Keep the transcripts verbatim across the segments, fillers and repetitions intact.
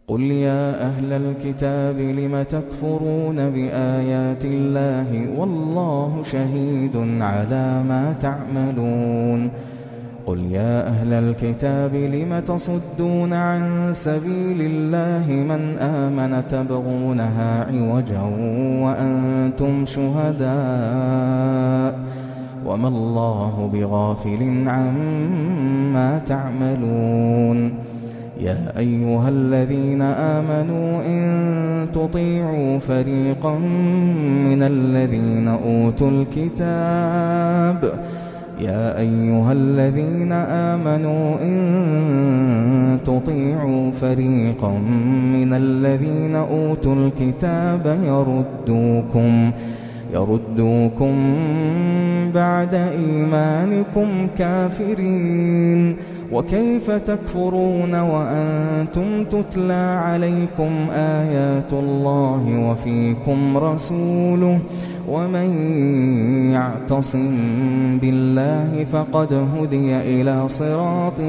قل يا أهل الكتاب لم تكفرون بآيات الله والله شهيد على ما تعملون قل يا أهل الكتاب لم تصدون عن سبيل الله من آمن تبغونها عوجا وأنتم شهداء وما الله بغافل عما تعملون يا أيها الذين آمنوا إن تطيعوا فريقا من الذين أوتوا الكتاب يا أيها الذين آمنوا إن تطيعوا فريقا من الذين أوتوا الكتاب يردوكم يردوكم بعد إيمانكم كافرين وكيف تكفرون وأنتم تتلى عليكم آيات الله وفيكم رسوله ومن يعتصم بالله فقد هدي إلى صراط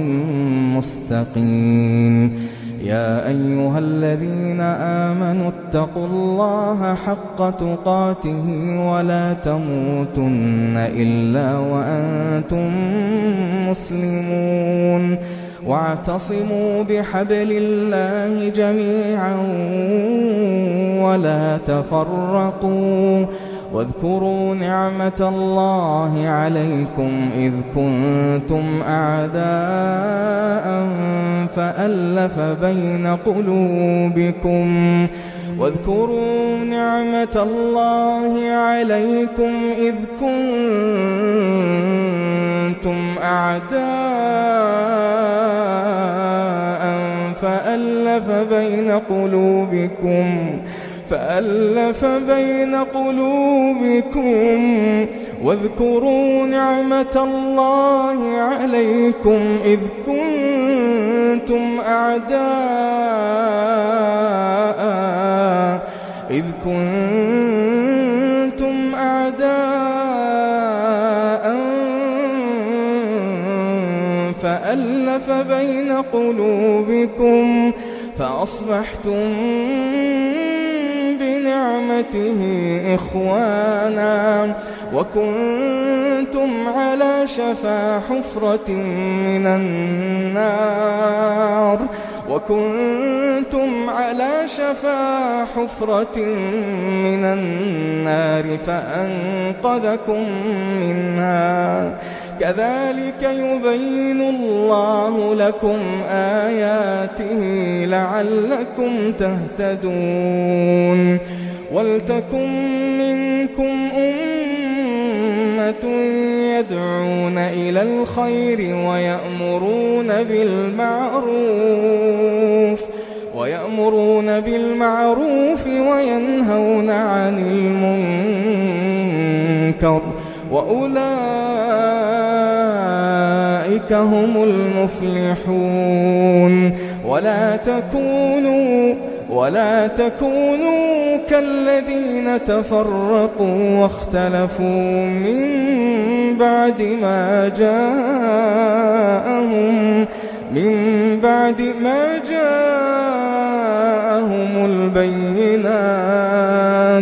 مستقيم يا أيها الذين آمنوا اتقوا الله حق تقاته ولا تموتن إلا وأنتم مسلمون واعتصموا بحبل الله جميعا ولا تفرقوا واذكروا نعمة الله عليكم إذ كنتم أعداء فألف بين قلوبكم واذكروا نعمة الله عليكم إذ كنتم أعداء فألف بين قلوبكم فألف بين قلوبكم واذكروا نعمة الله عليكم إذ كنتم أعداء إذ كنتم أعداء فألف بين قلوبكم فأصبحتم بنعمته إخوانا وكنتم على شفا حفرة من النار وكنتم على شفا حفرة من النار فأنقذكم منها كذلك يبين الله لكم آياته لعلكم تهتدون ولتكن منكم أمة يدعون إلى الخير ويأمرون بالمعروف ويأمرون بالمعروف وينهون عن المنكر وأولئك هم المفلحون ولا تكونوا ولا تكونوا كالذين تفرقوا واختلفوا من بعد ما جاءهم من بعد ما جاءهم البينات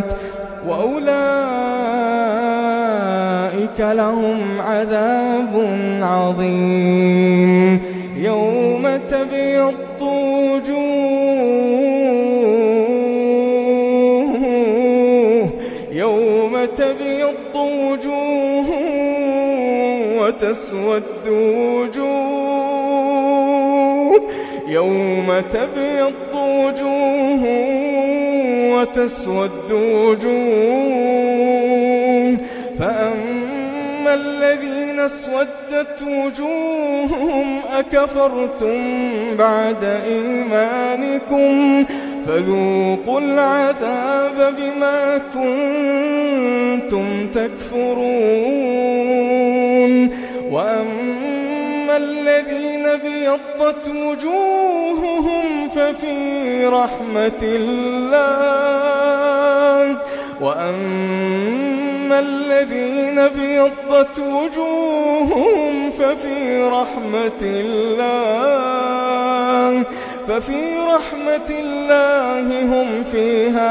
وأولئك لهم عذاب عظيم يوم تبيض وجوه يوم تبيض وجوه وتسود وجوه يوم تبيض وجوه وتسود وجوه فأما الذين اسودت وجوههم أكفرتم بعد إيمانكم فذوقوا العذاب بما كنتم تكفرون وأما الذين ابيضت وجوههم ففي رحمة الله وأما الذين ابيضت وجوههم ففي رحمة الله ففي رحمة الله هم فيها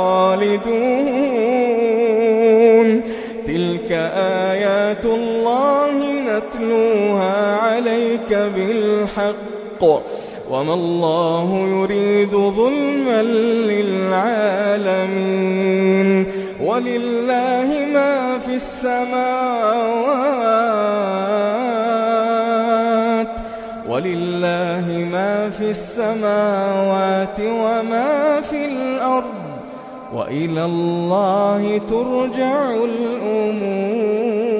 خالدون تلك آيات الله نتلوها عليك بالحق وما الله يريد ظلما للعالمين ولله ما في السماوات ولله ما في السماوات وما في الأرض وإلى الله ترجع الأمور.